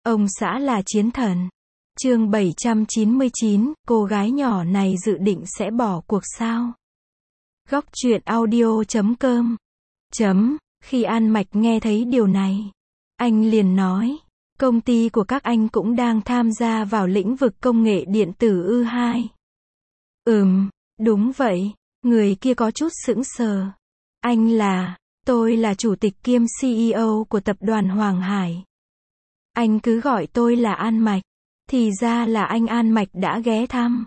Ông xã là chiến thần. Chương 799, cô gái nhỏ này dự định sẽ bỏ cuộc sao? Góc truyện audio.com. Khi An Mạch nghe thấy điều này, anh liền nói, công ty của các anh cũng đang tham gia vào lĩnh vực công nghệ điện tử ư? Đúng vậy. Người kia có chút sững sờ. Tôi là chủ tịch kiêm CEO của tập đoàn Hoàng Hải. Anh cứ gọi tôi là An Mạch. Thì ra là anh An Mạch đã ghé thăm.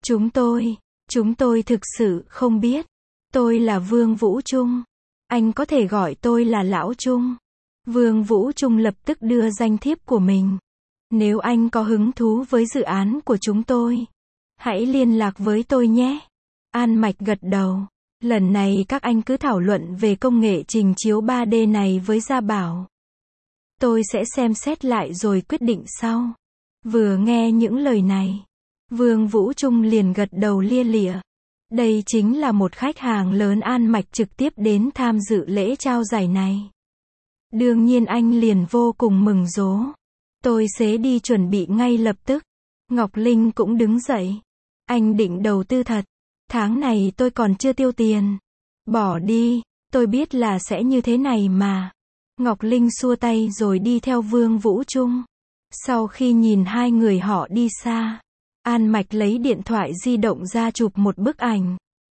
Chúng tôi thực sự không biết. Tôi là Vương Vũ Trung. Anh có thể gọi tôi là Lão Trung. Vương Vũ Trung lập tức đưa danh thiếp của mình. Nếu anh có hứng thú với dự án của chúng tôi, hãy liên lạc với tôi nhé. An Mạch gật đầu. Lần này các anh cứ thảo luận về công nghệ trình chiếu 3D này với Gia Bảo. Tôi sẽ xem xét lại rồi quyết định sau. Vừa nghe những lời này, Vương Vũ Trung liền gật đầu lia lịa. Đây chính là một khách hàng lớn An Mạch trực tiếp đến tham dự lễ trao giải này. Đương nhiên anh liền vô cùng mừng rố. Tôi sẽ đi chuẩn bị ngay lập tức. Ngọc Linh cũng đứng dậy. Anh định đầu tư thật. Tháng này tôi còn chưa tiêu tiền. Bỏ đi, tôi biết là sẽ như thế này mà. Ngọc Linh xua tay rồi đi theo Vương Vũ Trung. Sau khi nhìn hai người họ đi xa, An Mạch lấy điện thoại di động ra chụp một bức ảnh.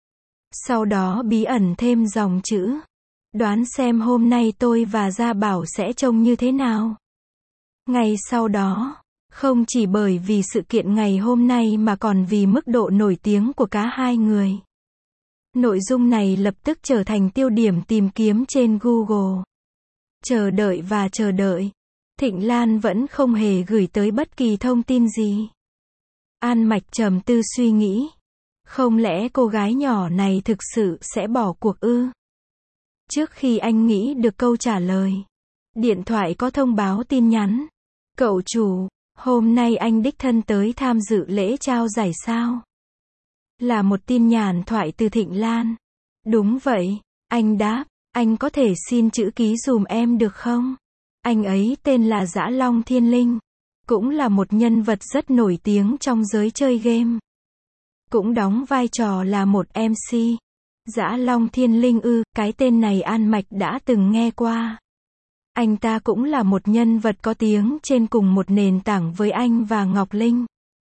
Sau đó bí ẩn thêm dòng chữ. Đoán xem hôm nay tôi và Gia Bảo sẽ trông như thế nào. Ngày sau đó, không chỉ bởi vì sự kiện ngày hôm nay mà còn vì mức độ nổi tiếng của cả hai người. Nội dung này lập tức trở thành tiêu điểm tìm kiếm trên Google. Chờ đợi và chờ đợi. Thịnh Lan vẫn không hề gửi tới bất kỳ thông tin gì. An Mạch trầm tư suy nghĩ. Không lẽ cô gái nhỏ này thực sự sẽ bỏ cuộc ư? Trước khi anh nghĩ được câu trả lời, điện thoại có thông báo tin nhắn. Cậu chủ, hôm nay anh đích thân tới tham dự lễ trao giải sao? Là một tin nhắn thoại từ Thịnh Lan. Đúng vậy, anh đáp, anh có thể xin chữ ký dùm em được không? Anh ấy tên là Dã Long Thiên Linh. Cũng là một nhân vật rất nổi tiếng trong giới chơi game. Cũng đóng vai trò là một MC. Dã Long Thiên Linh ư? Cái tên này An Mạch đã từng nghe qua. Anh ta cũng là một nhân vật có tiếng trên cùng một nền tảng với anh và Ngọc Linh.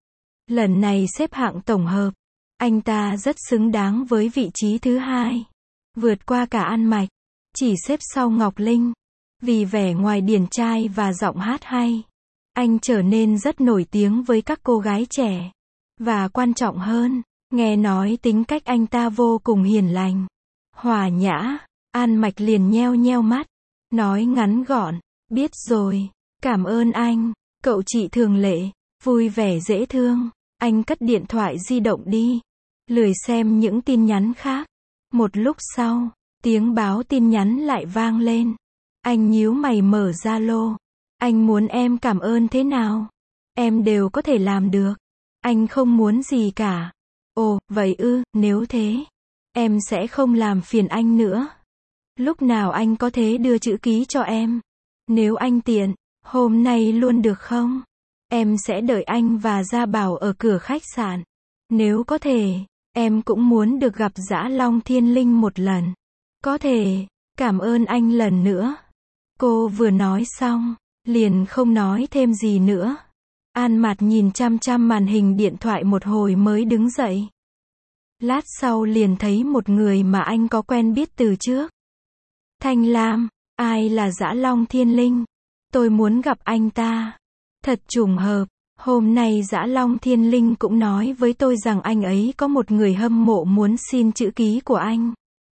Lần này xếp hạng tổng hợp, anh ta rất xứng đáng với vị trí thứ hai. Vượt qua cả An Mạch, chỉ xếp sau Ngọc Linh. Vì vẻ ngoài điển trai và giọng hát hay, anh trở nên rất nổi tiếng với các cô gái trẻ. Và quan trọng hơn, nghe nói tính cách anh ta vô cùng hiền lành, hòa nhã. An Mạch liền nheo nheo mắt, nói ngắn gọn, biết rồi, cảm ơn anh, cậu chị thường lệ, vui vẻ dễ thương. Anh cất điện thoại di động đi, lười xem những tin nhắn khác. Một lúc sau, tiếng báo tin nhắn lại vang lên. Anh nhíu mày mở Zalo. Anh muốn em cảm ơn thế nào? Em đều có thể làm được. Anh không muốn gì cả. Ồ, vậy ư? Nếu thế, em sẽ không làm phiền anh nữa. Lúc nào anh có thể đưa chữ ký cho em? Nếu anh tiện, hôm nay luôn được không? Em sẽ đợi anh và Gia Bảo ở cửa khách sạn. Nếu có thể, em cũng muốn được gặp Dã Long Thiên Linh một lần. Có thể, cảm ơn anh lần nữa. Cô vừa nói xong, liền không nói thêm gì nữa. An Mạch nhìn chăm chăm màn hình điện thoại một hồi mới đứng dậy. Lát sau liền thấy một người mà anh có quen biết từ trước. Thanh Lam, ai là Dã Long Thiên Linh? Tôi muốn gặp anh ta. Thật trùng hợp, hôm nay Dã Long Thiên Linh cũng nói với tôi rằng anh ấy có một người hâm mộ muốn xin chữ ký của anh.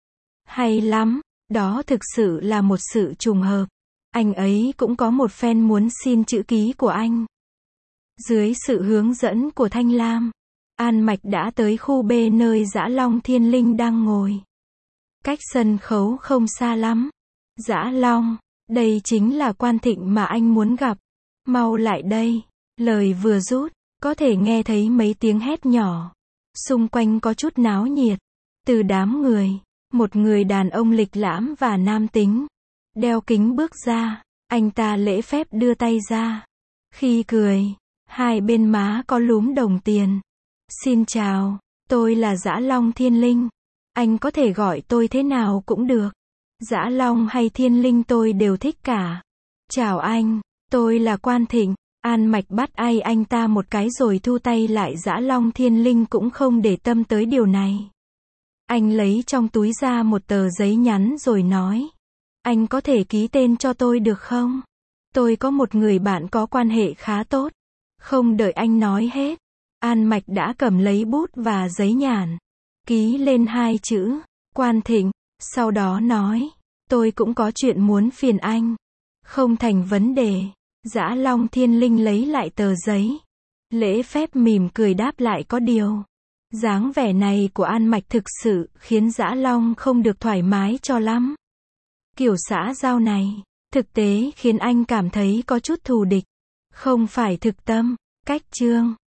Hay lắm, đó thực sự là một sự trùng hợp. Anh ấy cũng có một fan muốn xin chữ ký của anh. Dưới sự hướng dẫn của Thanh Lam, An Mạch đã tới khu B nơi Dã Long Thiên Linh đang ngồi. Cách sân khấu không xa lắm. Dã Long, đây chính là Quan Thịnh mà anh muốn gặp. Mau lại đây. Lời vừa dứt, có thể nghe thấy mấy tiếng hét nhỏ. Xung quanh có chút náo nhiệt. Từ đám người, một người đàn ông lịch lãm và nam tính, đeo kính bước ra. Anh ta lễ phép đưa tay ra. Khi cười, hai bên má có lúm đồng tiền. Xin chào, tôi là Dã Long Thiên Linh. Anh có thể gọi tôi thế nào cũng được. Dã Long hay Thiên Linh tôi đều thích cả. Chào anh, tôi là Quan Thịnh. An Mạch bắt anh ta một cái rồi thu tay lại. Dã Long Thiên Linh cũng không để tâm tới điều này. Anh lấy trong túi ra một tờ giấy nhắn rồi nói. Anh có thể ký tên cho tôi được không? Tôi có một người bạn có quan hệ khá tốt. Không đợi anh nói hết, An Mạch đã cầm lấy bút và giấy nhàn. Ký lên hai chữ, Quan Thịnh, sau đó nói. Tôi cũng có chuyện muốn phiền anh. Không thành vấn đề. Dã Long Thiên Linh lấy lại tờ giấy. Lễ phép mỉm cười đáp lại có điều. Dáng vẻ này của An Mạch thực sự khiến Dã Long không được thoải mái cho lắm. Kiểu xã giao này, thực tế khiến anh cảm thấy có chút thù địch. Không phải thực tâm. Cách chương